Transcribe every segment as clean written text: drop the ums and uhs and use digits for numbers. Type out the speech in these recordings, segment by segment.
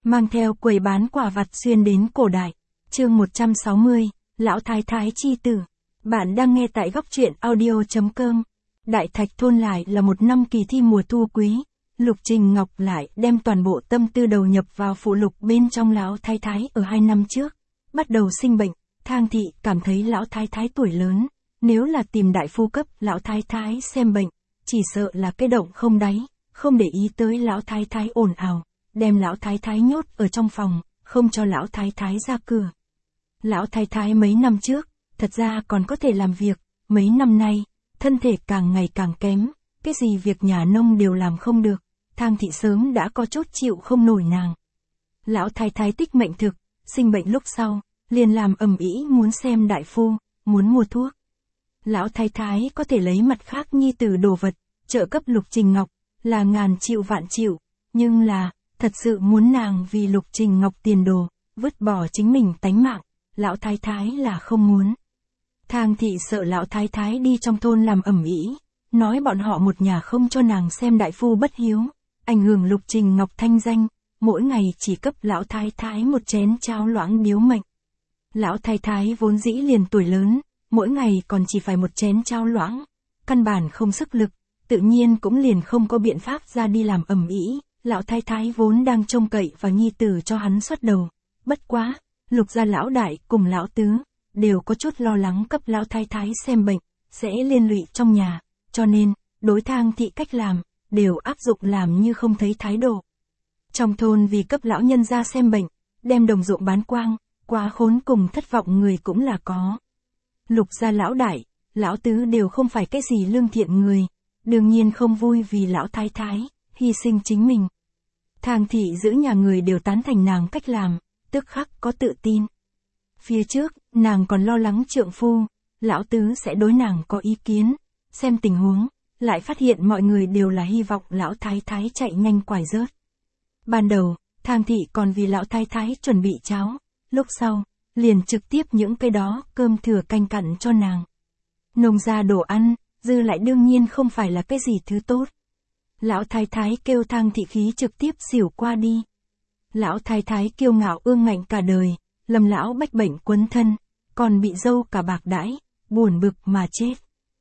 mang theo quầy bán quả vặt xuyên đến cổ đại. Chương 160, Lão Thái Thái chi tử. Bạn đang nghe tại góc truyện audio.com. Đại Thạch thôn lại là một năm kỳ thi mùa thu quý. Lục Trình Ngọc lại đem toàn bộ tâm tư đầu nhập vào phụ lục bên trong Lão Thái Thái ở 2 năm trước. Bắt đầu sinh bệnh, Thang Thị cảm thấy Lão Thái Thái tuổi lớn, nếu là tìm đại phu cấp Lão Thái Thái xem bệnh, chỉ sợ là cái động không đáy, không để ý tới Lão Thái Thái ồn ào, đem Lão Thái Thái nhốt ở trong phòng, không cho Lão Thái Thái ra cửa. Lão Thái Thái mấy năm trước, thật ra còn có thể làm việc, mấy năm nay, thân thể càng ngày càng kém, cái gì việc nhà nông đều làm không được, Thang Thị sớm đã có chút chịu không nổi nàng. Lão Thái Thái tích mệnh thực, sinh bệnh lúc sau, liền làm ầm ĩ muốn xem đại phu, muốn mua thuốc. Lão Thái Thái có thể lấy mặt khác nhi tử đồ vật, trợ cấp Lục Trình Ngọc, là ngàn triệu vạn triệu, nhưng là, thật sự muốn nàng vì Lục Trình Ngọc tiền đồ, vứt bỏ chính mình tánh mạng, Lão Thái Thái là không muốn. Thang Thị sợ Lão Thái Thái đi trong thôn làm ầm ĩ, nói bọn họ một nhà không cho nàng xem đại phu bất hiếu, ảnh hưởng Lục Trình Ngọc thanh danh, mỗi ngày chỉ cấp Lão Thái Thái một chén cháo loãng điếu mệnh. Lão Thái Thái vốn dĩ liền tuổi lớn, mỗi ngày còn chỉ phải một chén cháo loãng, căn bản không sức lực, tự nhiên cũng liền không có biện pháp ra đi làm ầm ĩ. Lão Thái Thái vốn đang trông cậy và nhi tử cho hắn xuất đầu, bất quá, Lục gia lão đại cùng lão tứ, đều có chút lo lắng cấp Lão Thái Thái xem bệnh, sẽ liên lụy trong nhà, cho nên, đối Thang Thị cách làm, đều áp dụng làm như không thấy thái độ. Trong thôn vì cấp lão nhân ra xem bệnh, đem đồng ruộng bán quang, quá khốn cùng thất vọng người cũng là có. Lục gia lão đại, lão tứ đều không phải cái gì lương thiện người, đương nhiên không vui vì Lão Thái Thái hy sinh chính mình. Thang Thị giữ nhà người đều tán thành nàng cách làm, tức khắc có tự tin. Phía trước, nàng còn lo lắng trượng phu, lão tứ sẽ đối nàng có ý kiến, xem tình huống, lại phát hiện mọi người đều là hy vọng Lão Thái Thái chạy nhanh quải rớt. Ban đầu, Thang Thị còn vì Lão Thái Thái chuẩn bị cháo, lúc sau, liền trực tiếp những cái đó cơm thừa canh cặn cho nàng. Nông gia đồ ăn, dư lại đương nhiên không phải là cái gì thứ tốt. Lão Thái Thái kêu Thang Thị khí trực tiếp xỉu qua đi. Lão Thái Thái kiêu ngạo ương ngạnh cả đời, lầm lão bách bệnh quấn thân, còn bị dâu cả bạc đãi, buồn bực mà chết.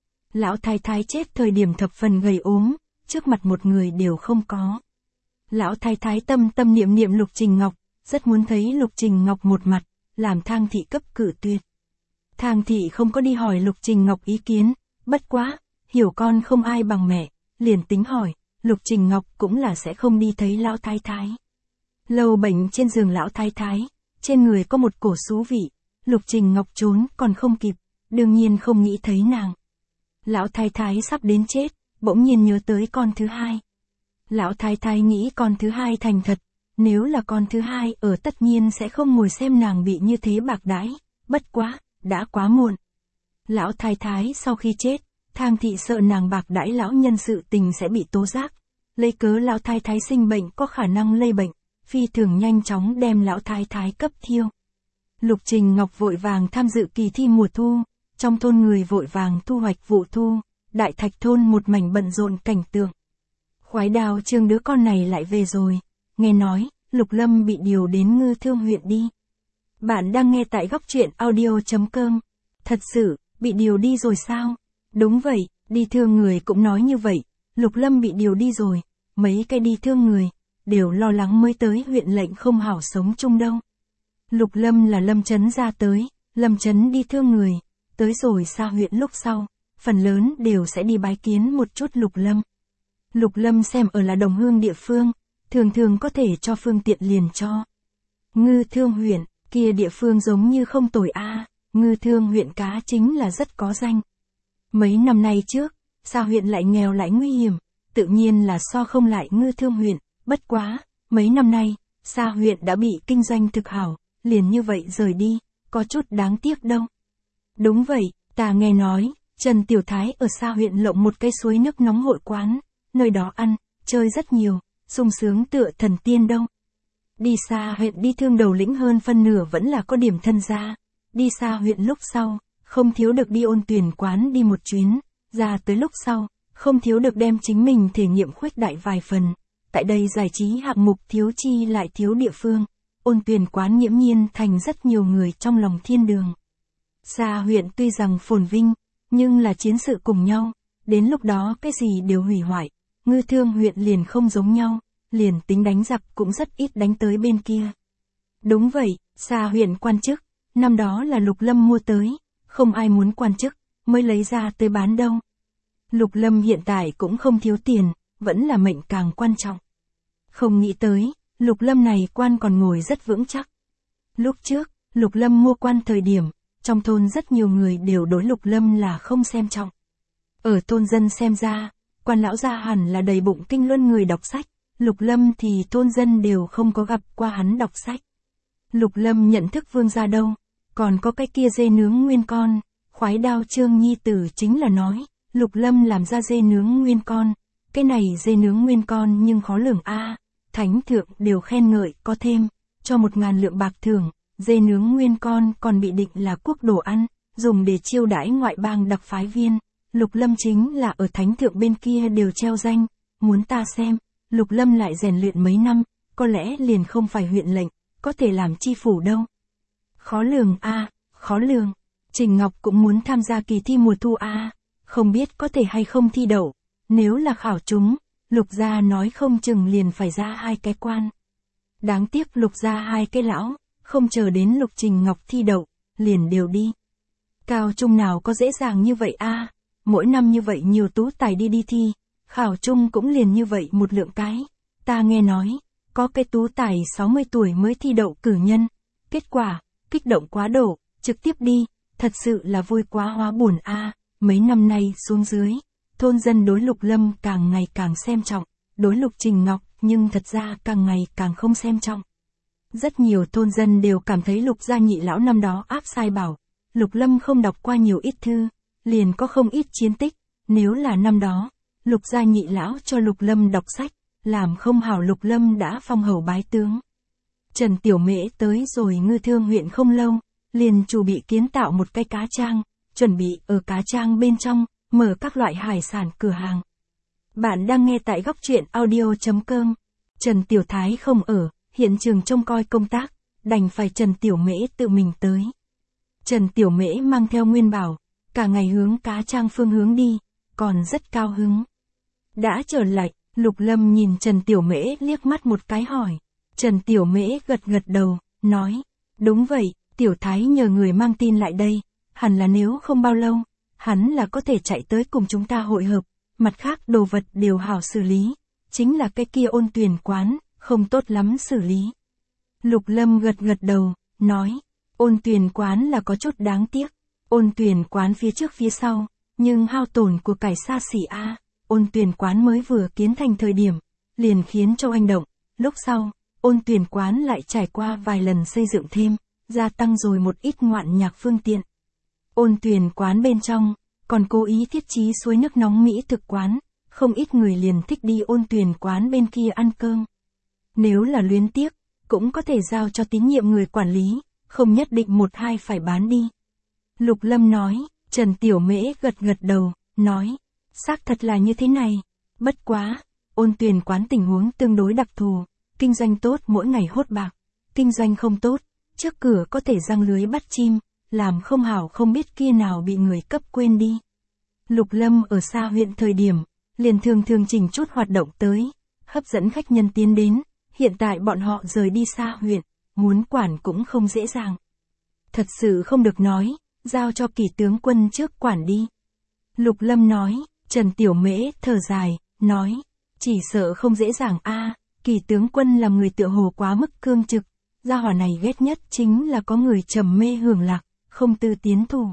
Lão Thái Thái chết thời điểm thập phần gầy ốm, trước mặt một người đều không có. Lão Thái Thái tâm tâm niệm niệm Lục Trình Ngọc, rất muốn thấy Lục Trình Ngọc một mặt, làm Thang Thị cấp cự tuyệt. Thang Thị không có đi hỏi Lục Trình Ngọc ý kiến, bất quá, hiểu con không ai bằng mẹ, liền tính hỏi, Lục Trình Ngọc cũng là sẽ không đi thấy Lão Thái Thái. Lâu bệnh trên giường Lão Thái Thái, trên người có một cổ xú vị, Lục Trình Ngọc trốn còn không kịp, đương nhiên không nghĩ thấy nàng. Lão Thái Thái sắp đến chết, bỗng nhiên nhớ tới con thứ hai. Lão Thái Thái nghĩ con thứ hai thành thật, nếu là con thứ hai ở tất nhiên sẽ không ngồi xem nàng bị như thế bạc đãi, bất quá, đã quá muộn. Lão Thái Thái sau khi chết, Thang Thị sợ nàng bạc đãi lão nhân sự tình sẽ bị tố giác, lấy cớ Lão Thái Thái sinh bệnh có khả năng lây bệnh, phi thường nhanh chóng đem Lão Thái Thái cấp thiêu. Lục Trình Ngọc vội vàng tham dự kỳ thi mùa thu, trong thôn người vội vàng thu hoạch vụ thu, Đại Thạch thôn một mảnh bận rộn cảnh tượng. Khoái Đào Trương đứa con này lại về rồi, nghe nói, Lục Lâm bị điều đến Ngư Thương huyện đi. Bạn đang nghe tại góc truyện audio.com. Thật sự, bị điều đi rồi sao? Đúng vậy, đi thương người cũng nói như vậy, Lục Lâm bị điều đi rồi, mấy cái đi thương người, đều lo lắng mới tới huyện lệnh không hảo sống chung đâu. Lục Lâm là Lâm Chấn ra tới, Lâm Chấn đi thương người, tới rồi xa huyện lúc sau, phần lớn đều sẽ đi bái kiến một chút Lục Lâm. Lục Lâm xem ở là đồng hương địa phương, thường thường có thể cho phương tiện liền cho. Ngư Thương huyện, kia địa phương giống như không tồi a, Ngư Thương huyện cá chính là rất có danh. Mấy năm nay trước, Sa huyện lại nghèo lại nguy hiểm, tự nhiên là so không lại Ngư Thương huyện, bất quá, mấy năm nay, Sa huyện đã bị kinh doanh thực hảo, liền như vậy rời đi, có chút đáng tiếc đâu. Đúng vậy, ta nghe nói, Trần Tiểu Thái ở Sa huyện lộng một cái suối nước nóng hội quán, nơi đó ăn, chơi rất nhiều, sung sướng tựa thần tiên đâu. Đi Sa huyện đi thương đầu lĩnh hơn phân nửa vẫn là có điểm thân gia, đi Sa huyện lúc sau, không thiếu được đi Ôn Tuyền quán đi một chuyến, ra tới lúc sau, không thiếu được đem chính mình thể nghiệm khuếch đại vài phần, tại đây giải trí hạng mục thiếu chi lại thiếu địa phương, Ôn Tuyền quán nghiễm nhiên thành rất nhiều người trong lòng thiên đường. Xa huyện tuy rằng phồn vinh, nhưng là chiến sự cùng nhau, đến lúc đó cái gì đều hủy hoại, Ngư Thương huyện liền không giống nhau, liền tính đánh giặc cũng rất ít đánh tới bên kia. Đúng vậy, Xa huyện quan chức, năm đó là Lục Lâm mua tới, không ai muốn quan chức, mới lấy ra tới bán đâu. Lục Lâm hiện tại cũng không thiếu tiền, vẫn là mệnh càng quan trọng. Không nghĩ tới, Lục Lâm này quan còn ngồi rất vững chắc. Lúc trước, Lục Lâm mua quan thời điểm, trong thôn rất nhiều người đều đối Lục Lâm là không xem trọng. Ở thôn dân xem ra, quan lão gia hẳn là đầy bụng kinh luân người đọc sách, Lục Lâm thì thôn dân đều không có gặp qua hắn đọc sách. Lục Lâm nhận thức vương gia đâu, còn có cái kia dê nướng nguyên con, khoái đao Trương nhi tử chính là nói, Lục Lâm làm ra dê nướng nguyên con, cái này dê nướng nguyên con nhưng khó lường a, thánh thượng đều khen ngợi có thêm, cho 1.000 lượng bạc thưởng, dê nướng nguyên con còn bị định là quốc đồ ăn, dùng để chiêu đãi ngoại bang đặc phái viên. Lục Lâm chính là ở thánh thượng bên kia đều treo danh, muốn ta xem, Lục Lâm lại rèn luyện mấy năm, có lẽ liền không phải huyện lệnh, có thể làm chi phủ đâu. Khó lường a, khó lường. Trình Ngọc cũng muốn tham gia kỳ thi mùa thu a, không biết có thể hay không thi đậu. Nếu là khảo trúng, Lục gia nói không chừng liền phải ra 2 cái quan. Đáng tiếc Lục gia 2 cái lão, không chờ đến Lục Trình Ngọc thi đậu, liền đều đi. Cao trung nào có dễ dàng như vậy a, mỗi năm như vậy nhiều tú tài đi thi, khảo trung cũng liền như vậy một lượng cái. Ta nghe nói, có cái tú tài 60 tuổi mới thi đậu cử nhân, kết quả, kích động quá độ, trực tiếp đi, thật sự là vui quá hóa buồn a. Mấy năm nay xuống dưới, thôn dân đối Lục Lâm càng ngày càng xem trọng, đối Lục Trình Ngọc nhưng thật ra càng ngày càng không xem trọng. Rất nhiều thôn dân đều cảm thấy Lục gia nhị lão năm đó áp sai bảo, Lục Lâm không đọc qua nhiều ít thư, liền có không ít chiến tích, nếu là năm đó, Lục gia nhị lão cho Lục Lâm đọc sách, làm không hảo Lục Lâm đã phong hầu bái tướng. Trần Tiểu Mễ tới rồi Ngư Thương huyện không lâu, liền chủ bị kiến tạo một cái cá trang, chuẩn bị ở cá trang bên trong, mở các loại hải sản cửa hàng. Bạn đang nghe tại góc truyện audio.com. Trần Tiểu Thái không ở, hiện trường trông coi công tác, đành phải Trần Tiểu Mễ tự mình tới. Trần Tiểu Mễ mang theo Nguyên Bảo, cả ngày hướng cá trang phương hướng đi, còn rất cao hứng. Đã trở lại, Lục Lâm nhìn Trần Tiểu Mễ liếc mắt một cái hỏi. Trần Tiểu Mễ gật gật đầu, nói, đúng vậy, Tiểu Thái nhờ người mang tin lại đây, hẳn là nếu không bao lâu, hắn là có thể chạy tới cùng chúng ta hội hợp, mặt khác đồ vật đều hảo xử lý, chính là cái kia Ôn Tuyền quán, không tốt lắm xử lý. Lục Lâm gật gật đầu, nói, Ôn Tuyền quán là có chút đáng tiếc, Ôn Tuyền quán phía trước phía sau, nhưng hao tổn của cải xa xỉ a. Ôn Tuyền quán mới vừa kiến thành thời điểm, liền khiến cho anh động, lúc sau, Ôn Tuyền quán lại trải qua vài lần xây dựng thêm, gia tăng rồi một ít ngoạn nhạc phương tiện. Ôn Tuyền quán bên trong, còn cố ý thiết trí suối nước nóng mỹ thực quán, không ít người liền thích đi Ôn Tuyền quán bên kia ăn cơm. Nếu là luyến tiếc, cũng có thể giao cho tín nhiệm người quản lý, không nhất định một hai phải bán đi. Lục Lâm nói, Trần Tiểu Mễ gật gật đầu, nói, xác thật là như thế này, bất quá, Ôn Tuyền quán tình huống tương đối đặc thù, kinh doanh tốt mỗi ngày hốt bạc, kinh doanh không tốt, trước cửa có thể giăng lưới bắt chim, làm không hảo không biết kia nào bị người cấp quên đi. Lục Lâm ở xa huyện thời điểm, liền thường chỉnh chút hoạt động tới, hấp dẫn khách nhân tiến đến, hiện tại bọn họ rời đi xa huyện, muốn quản cũng không dễ dàng. Thật sự không được nói, giao cho Kỳ tướng quân trước quản đi. Lục Lâm nói, Trần Tiểu Mễ thở dài, nói, chỉ sợ không dễ dàng a. Kỳ tướng quân là người tựa hồ quá mức cương trực, gia hỏa này ghét nhất chính là có người trầm mê hưởng lạc, không tư tiến thủ.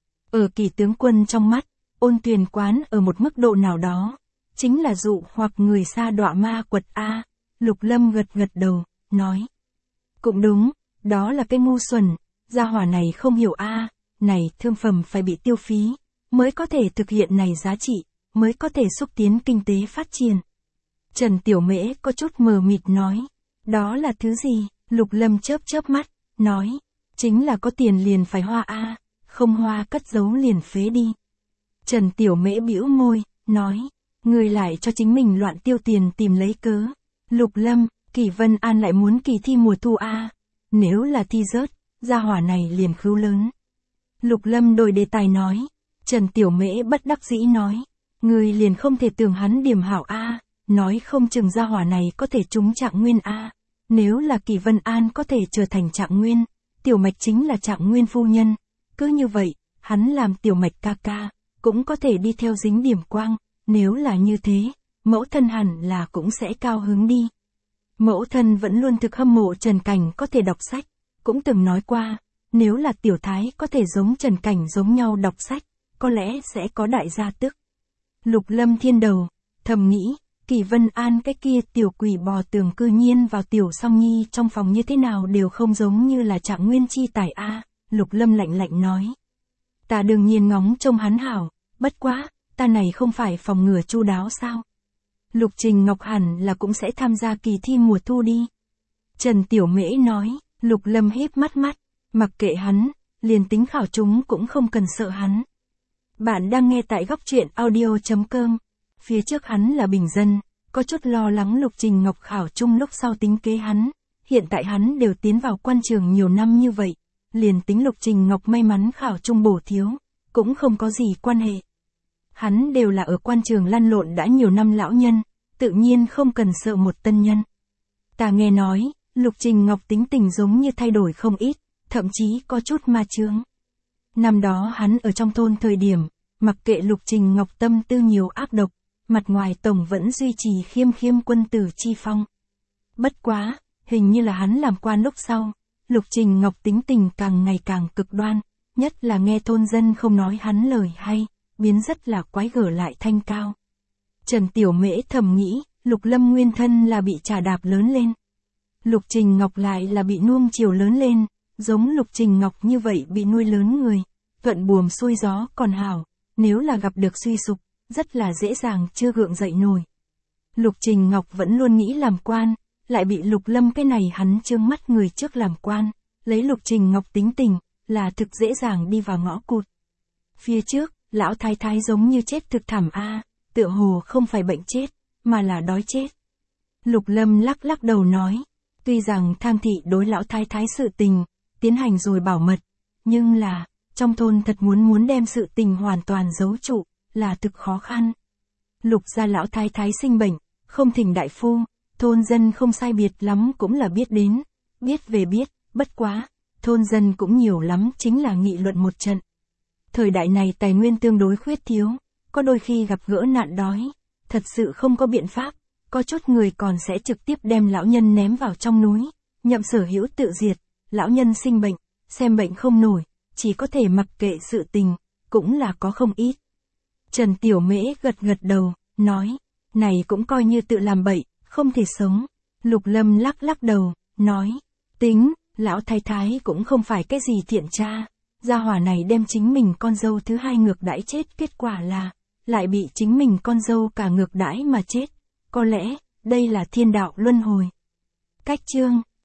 Ở Kỳ tướng quân trong mắt, Ôn Tuyền quán ở một mức độ nào đó, chính là dụ hoặc người xa đọa ma quật a. Lục Lâm gật gật đầu, nói, cũng đúng, đó là cái ngu xuẩn, gia hỏa này không hiểu a, này thương phẩm phải bị tiêu phí, mới có thể thực hiện này giá trị, mới có thể xúc tiến kinh tế phát triển. Trần Tiểu Mễ có chút mờ mịt nói, đó là thứ gì? Lục Lâm chớp mắt, nói, chính là có tiền liền phải hoa a, không hoa cất giấu liền phế đi. Trần Tiểu Mễ bĩu môi, nói, người lại cho chính mình loạn tiêu tiền tìm lấy cớ, Lục Lâm, Kỷ Vân An lại muốn kỳ thi mùa thu à? Nếu là thi rớt, gia hỏa này liền khứu lớn. Lục Lâm đổi đề tài nói. Trần Tiểu Mễ bất đắc dĩ nói. Người liền không thể tưởng hắn điểm hảo a, nói không chừng gia hỏa này có thể trúng trạng nguyên a. Nếu là Kỷ Vân An có thể trở thành trạng nguyên, Tiểu Mạch chính là trạng nguyên phu nhân. Cứ như vậy, hắn làm Tiểu Mạch ca ca, cũng có thể đi theo dính điểm quang. Nếu là như thế, mẫu thân hẳn là cũng sẽ cao hứng đi. Mẫu thân vẫn luôn thực hâm mộ Trần Cảnh có thể đọc sách, cũng từng nói qua, nếu là Tiểu Thái có thể giống Trần Cảnh giống nhau đọc sách, có lẽ sẽ có đại gia tức. Lục Lâm thiên đầu, thầm nghĩ, Kỷ Vân An cái kia tiểu quỷ bò tường cư nhiên vào Tiểu Song Nhi trong phòng như thế nào đều không giống như là trạng nguyên chi tài a. Lục Lâm lạnh lạnh nói. Ta đương nhiên ngóng trông hắn hảo, bất quá, ta này không phải phòng ngừa chu đáo sao? Lục Trình Ngọc hẳn là cũng sẽ tham gia kỳ thi mùa thu đi. Trần Tiểu Mễ nói. Lục Lâm híp mắt, mặc kệ hắn, liền tính khảo chúng cũng không cần sợ hắn. Bạn đang nghe tại góc truyện audio.com. Phía trước hắn là bình dân, có chút lo lắng Lục Trình Ngọc khảo chung lúc sau tính kế hắn. Hiện tại hắn đều tiến vào quan trường nhiều năm như vậy, liền tính Lục Trình Ngọc may mắn khảo chung bổ thiếu, cũng không có gì quan hệ. Hắn đều là ở quan trường lăn lộn đã nhiều năm lão nhân, tự nhiên không cần sợ một tân nhân. Ta nghe nói, Lục Trình Ngọc tính tình giống như thay đổi không ít, thậm chí có chút ma chướng. Năm đó hắn ở trong thôn thời điểm, mặc kệ Lục Trình Ngọc tâm tư nhiều ác độc, mặt ngoài tổng vẫn duy trì khiêm khiêm quân tử chi phong. Bất quá, hình như là hắn làm quan lúc sau, Lục Trình Ngọc tính tình càng ngày càng cực đoan, nhất là nghe thôn dân không nói hắn lời hay, biến rất là quái gở lại thanh cao. Trần Tiểu Mễ thầm nghĩ, Lục Lâm nguyên thân là bị trà đạp lớn lên. Lục Trình Ngọc lại là bị nuông chiều lớn lên, giống Lục Trình Ngọc như vậy bị nuôi lớn người, thuận buồm xuôi gió còn hảo, nếu là gặp được suy sụp, rất là dễ dàng chưa gượng dậy nổi. Lục Trình Ngọc vẫn luôn nghĩ làm quan, lại bị Lục Lâm cái này hắn trương mắt người trước làm quan, lấy Lục Trình Ngọc tính tình, là thực dễ dàng đi vào ngõ cụt. Phía trước, lão thái thái giống như chết thực thảm a, tựa hồ không phải bệnh chết, mà là đói chết. Lục Lâm lắc lắc đầu nói, tuy rằng Tham thị đối lão thái thái sự tình, tiến hành rồi bảo mật, nhưng là, trong thôn thật muốn đem sự tình hoàn toàn giấu trụ, là thực khó khăn. Lục gia lão thái thái sinh bệnh, không thỉnh đại phu, thôn dân không sai biệt lắm cũng là biết đến, biết về biết, bất quá, thôn dân cũng nhiều lắm chính là nghị luận một trận. Thời đại này tài nguyên tương đối khuyết thiếu, có đôi khi gặp gỡ nạn đói, thật sự không có biện pháp, có chút người còn sẽ trực tiếp đem lão nhân ném vào trong núi, nhậm sở hữu tự diệt, lão nhân sinh bệnh, xem bệnh không nổi, chỉ có thể mặc kệ sự tình, cũng là có không ít. Trần Tiểu Mễ gật đầu, nói, này cũng coi như tự làm bậy, không thể sống. Lục Lâm lắc lắc đầu, nói, tính, lão thái thái cũng không phải cái gì thiện tra, gia hỏa này đem chính mình con dâu thứ hai ngược đãi chết, kết quả là, lại bị chính mình con dâu cả ngược đãi mà chết, có lẽ, đây là thiên đạo luân hồi. Cách chương